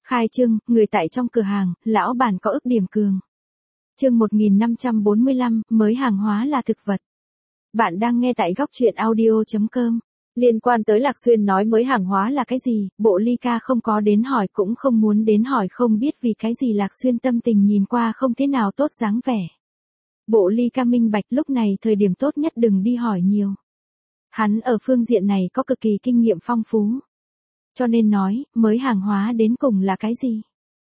Khai trương, người tại trong cửa hàng, lão bản có ức điểm cường. Chương 1545, mới hàng hóa là thực vật. Bạn đang nghe tại góc truyện audio.com. Liên quan tới Lạc Xuyên nói mới hàng hóa là cái gì, Bộ Ly Ca không có đến hỏi cũng không muốn đến hỏi, không biết vì cái gì Lạc Xuyên tâm tình nhìn qua không thế nào tốt dáng vẻ. Bộ Ly Ca minh bạch lúc này thời điểm tốt nhất đừng đi hỏi nhiều. Hắn ở phương diện này có cực kỳ kinh nghiệm phong phú. Cho nên nói, mới hàng hóa đến cùng là cái gì?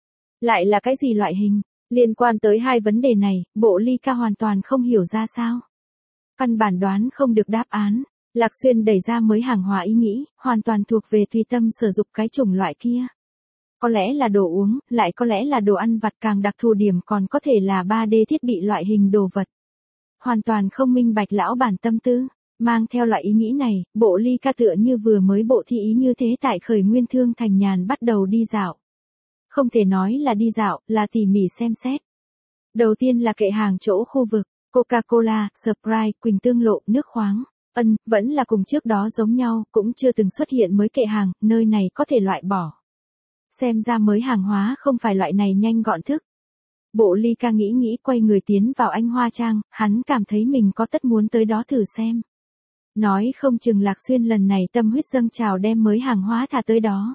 Lại là cái gì loại hình? Liên quan tới hai vấn đề này, Bộ Ly Ca hoàn toàn không hiểu ra sao. Căn bản đoán không được đáp án. Lạc Xuyên đẩy ra mới hàng hóa ý nghĩ, hoàn toàn thuộc về tùy tâm sử dụng cái chủng loại kia. Có lẽ là đồ uống, lại có lẽ là đồ ăn vặt, càng đặc thù điểm còn có thể là 3D thiết bị loại hình đồ vật. Hoàn toàn không minh bạch lão bản tâm tư. Mang theo loại ý nghĩ này, Bộ Ly Ca tựa như vừa mới bộ thi ý như thế tại Khởi Nguyên Thương Thành nhàn bắt đầu đi dạo. Không thể nói là đi dạo, là tỉ mỉ xem xét. Đầu tiên là kệ hàng chỗ khu vực, Coca-Cola, Sprite, Quỳnh Tương Lộ, nước khoáng. Vẫn là cùng trước đó giống nhau, cũng chưa từng xuất hiện mới kệ hàng, nơi này có thể loại bỏ. Xem ra mới hàng hóa không phải loại này nhanh gọn thức. Bộ Ly Ca nghĩ quay người tiến vào Anh Hoa Trang, hắn cảm thấy mình có tất muốn tới đó thử xem. Nói không chừng Lạc Xuyên lần này tâm huyết dâng trào đem mới hàng hóa thả tới đó.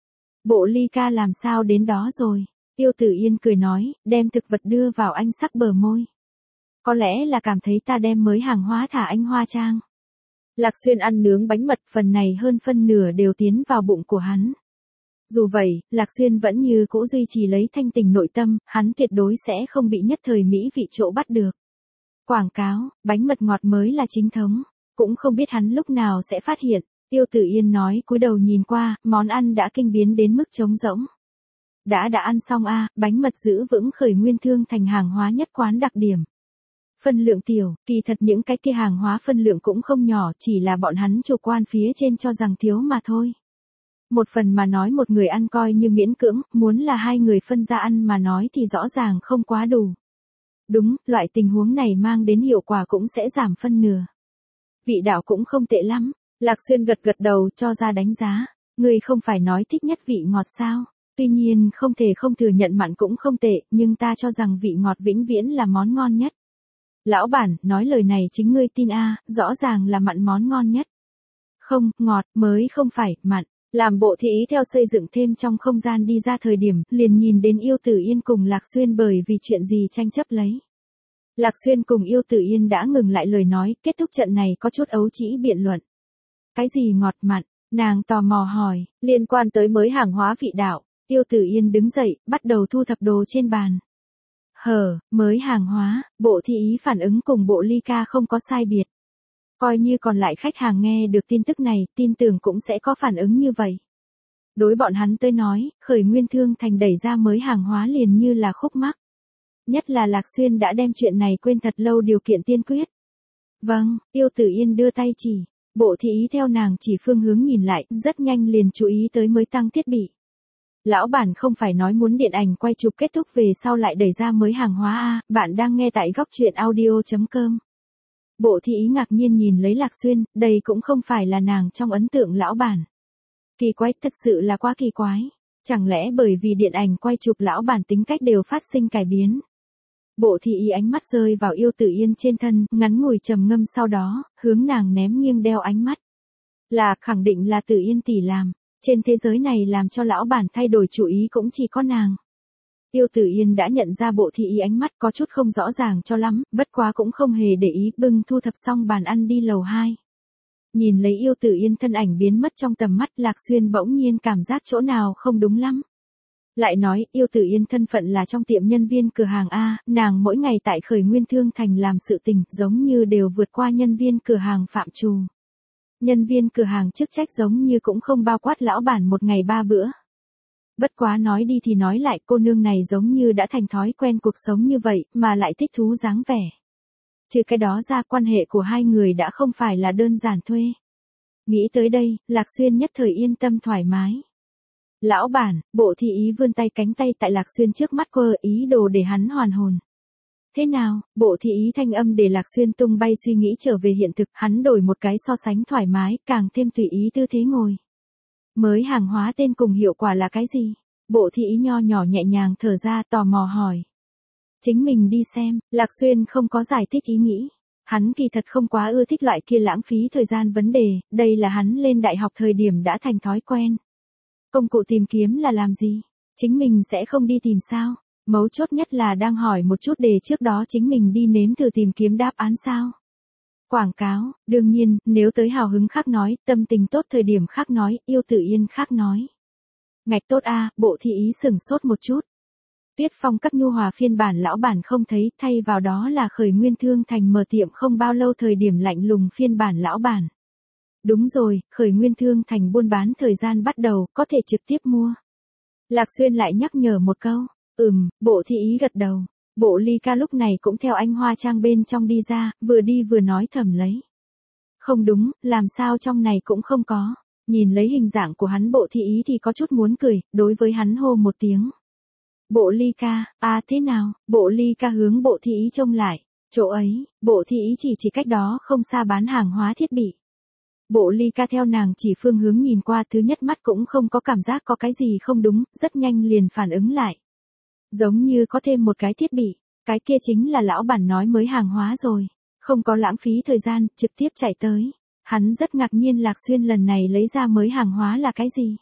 Bộ Ly Ca làm sao đến đó rồi? Tiêu Tử Yên cười nói, đem thực vật đưa vào anh sắc bờ môi. Có lẽ là cảm thấy ta đem mới hàng hóa thả Anh Hoa Trang. Lạc Xuyên ăn nướng bánh mật, phần này hơn phân nửa đều tiến vào bụng của hắn. Dù vậy, Lạc Xuyên vẫn như cũ duy trì lấy thanh tình nội tâm, hắn tuyệt đối sẽ không bị nhất thời mỹ vị chỗ bắt được. Quảng cáo, bánh mật ngọt mới là chính thống, cũng không biết hắn lúc nào sẽ phát hiện. Tiêu Tử Yên nói cúi đầu nhìn qua, món ăn đã kinh biến đến mức trống rỗng. Đã ăn xong bánh mật giữ vững Khởi Nguyên Thương Thành hàng hóa nhất quán đặc điểm. Phân lượng tiểu, kỳ thật những cái kia hàng hóa phân lượng cũng không nhỏ, chỉ là bọn hắn chủ quan phía trên cho rằng thiếu mà thôi. Một phần mà nói một người ăn coi như miễn cưỡng, muốn là hai người phân ra ăn mà nói thì rõ ràng không quá đủ. Đúng, loại tình huống này mang đến hiệu quả cũng sẽ giảm phân nửa. Vị đạo cũng không tệ lắm. Lạc Xuyên gật đầu cho ra đánh giá. Người không phải nói thích nhất vị ngọt sao? Tuy nhiên không thể không thừa nhận mặn cũng không tệ, nhưng ta cho rằng vị ngọt vĩnh viễn là món ngon nhất. Lão bản, nói lời này chính ngươi tin rõ ràng là mặn món ngon nhất. Không, ngọt mới không phải, mặn. Làm bộ thị ý theo xây dựng thêm trong không gian đi ra thời điểm, liền nhìn đến Yêu Tử Yên cùng Lạc Xuyên bởi vì chuyện gì tranh chấp lấy. Lạc Xuyên cùng Yêu Tử Yên đã ngừng lại lời nói, kết thúc trận này có chút ấu trĩ biện luận. Cái gì ngọt mặn? Nàng tò mò hỏi, liên quan tới mới hàng hóa vị đạo. Yêu Tử Yên đứng dậy, bắt đầu thu thập đồ trên bàn. Mới hàng hóa, bộ thị ý phản ứng cùng Bộ Ly Ca không có sai biệt. Coi như còn lại khách hàng nghe được tin tức này, tin tưởng cũng sẽ có phản ứng như vậy. Đối bọn hắn tới nói, Khởi Nguyên Thương Thành đẩy ra mới hàng hóa liền như là khúc mắc. Nhất là Lạc Xuyên đã đem chuyện này quên thật lâu điều kiện tiên quyết. Vâng, Yêu Tử Yên đưa tay chỉ. Bộ thị ý theo nàng chỉ phương hướng nhìn lại, rất nhanh liền chú ý tới mới tăng thiết bị. Lão bản không phải nói muốn điện ảnh quay chụp kết thúc về sau lại đẩy ra mới hàng hóa bạn đang nghe tại góc truyện audio.com. Bộ thị ý ngạc nhiên nhìn lấy Lạc Xuyên, đây cũng không phải là nàng trong ấn tượng lão bản. Kỳ quái, thật sự là quá kỳ quái. Chẳng lẽ bởi vì điện ảnh quay chụp lão bản tính cách đều phát sinh cải biến. Bộ thị ý ánh mắt rơi vào Yêu Tử Yên trên thân, ngắn ngủi trầm ngâm sau đó, hướng nàng ném nghiêng đeo ánh mắt. Là, khẳng định là Tử Yên tỷ làm. Trên thế giới này làm cho lão bản thay đổi chủ ý cũng chỉ có nàng. Yêu Tử Yên đã nhận ra bộ thị ý ánh mắt có chút không rõ ràng cho lắm, bất quá cũng không hề để ý, bưng thu thập xong bàn ăn đi lầu 2. Nhìn lấy Yêu Tử Yên thân ảnh biến mất trong tầm mắt, Lạc Xuyên bỗng nhiên cảm giác chỗ nào không đúng lắm. Lại nói, Yêu Tử Yên thân phận là trong tiệm nhân viên cửa hàng nàng mỗi ngày tại Khởi Nguyên Thương Thành làm sự tình, giống như đều vượt qua nhân viên cửa hàng phạm trù. Nhân viên cửa hàng chức trách giống như cũng không bao quát lão bản một ngày 3 bữa. Bất quá nói đi thì nói lại, cô nương này giống như đã thành thói quen cuộc sống như vậy, mà lại thích thú dáng vẻ. Trừ cái đó ra, quan hệ của hai người đã không phải là đơn giản thuê. Nghĩ tới đây, Lạc Xuyên nhất thời yên tâm thoải mái. Lão bản, bộ thị ý vươn tay cánh tay tại Lạc Xuyên trước mắt quơ ý đồ để hắn hoàn hồn. Thế nào, bộ thị ý thanh âm để Lạc Xuyên tung bay suy nghĩ trở về hiện thực, hắn đổi một cái so sánh thoải mái, càng thêm tùy ý tư thế ngồi. Mới hàng hóa tên cùng hiệu quả là cái gì? Bộ Thị Ý nho nhỏ nhẹ nhàng thở ra, tò mò hỏi. Chính mình đi xem, Lạc Xuyên không có giải thích ý nghĩ. Hắn kỳ thật không quá ưa thích loại kia lãng phí thời gian vấn đề, đây là hắn lên đại học thời điểm đã thành thói quen. Công cụ tìm kiếm là làm gì? Chính mình sẽ không đi tìm sao? Mấu chốt nhất là đang hỏi một chút để trước đó chính mình đi nếm thử tìm kiếm đáp án sao? Quảng cáo, đương nhiên, nếu tới hào hứng khác nói, tâm tình tốt thời điểm khác nói, yêu tự yên khác nói. Ngạch tốt a, Bộ Thị Ý sửng sốt một chút. Tuyết Phong các nhu hòa phiên bản lão bản không thấy, thay vào đó là Khởi Nguyên Thương Thành mở tiệm không bao lâu thời điểm lạnh lùng phiên bản lão bản. Đúng rồi, Khởi Nguyên Thương Thành buôn bán thời gian bắt đầu, có thể trực tiếp mua. Lạc Xuyên lại nhắc nhở một câu. Bộ Thị Ý gật đầu. Bộ Ly Ca lúc này cũng theo anh Hoa Trang bên trong đi ra, vừa đi vừa nói thầm lấy. Không đúng, làm sao trong này cũng không có. Nhìn lấy hình dạng của hắn Bộ Thị Ý thì có chút muốn cười, đối với hắn hô một tiếng. Bộ Ly Ca, thế nào? Bộ Ly Ca hướng Bộ Thị Ý trông lại. Chỗ ấy, Bộ Thị Ý chỉ cách đó không xa bán hàng hóa thiết bị. Bộ Ly Ca theo nàng chỉ phương hướng nhìn qua, thứ nhất mắt cũng không có cảm giác có cái gì không đúng, rất nhanh liền phản ứng lại. Giống như có thêm một cái thiết bị, cái kia chính là lão bản nói mới hàng hóa rồi. Không có lãng phí thời gian, trực tiếp chạy tới. Hắn rất ngạc nhiên Lạc Xuyên lần này lấy ra mới hàng hóa là cái gì.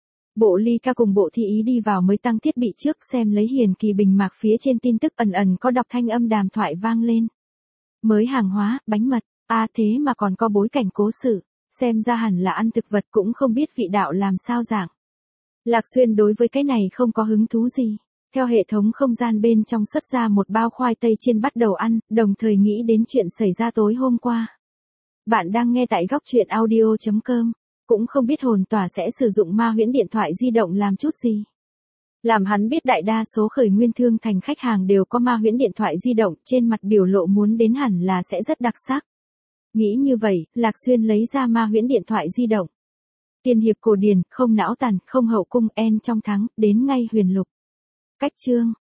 Bộ Ly Ca cùng Bộ Thị Ý đi vào mới tăng thiết bị trước, xem lấy hiển kỳ bình mạc phía trên tin tức ẩn ẩn có đọc thanh âm đàm thoại vang lên. Mới hàng hóa, bánh mật, thế mà còn có bối cảnh cố sự, xem ra hẳn là ăn thực vật cũng không biết vị đạo làm sao dạng. Lạc Xuyên đối với cái này không có hứng thú gì. Theo hệ thống không gian bên trong xuất ra một bao khoai tây chiên bắt đầu ăn, đồng thời nghĩ đến chuyện xảy ra tối hôm qua. Bạn đang nghe tại góc truyện audio.com. Cũng không biết hồn tỏa sẽ sử dụng ma huyễn điện thoại di động làm chút gì. Làm hắn biết đại đa số Khởi Nguyên Thương Thành khách hàng đều có ma huyễn điện thoại di động, trên mặt biểu lộ muốn đến hẳn là sẽ rất đặc sắc. Nghĩ như vậy, Lạc Xuyên lấy ra ma huyễn điện thoại di động. Tiên hiệp cổ điển, không não tàn, không hậu cung, en trong thắng, đến ngay huyền lục. Cách chương,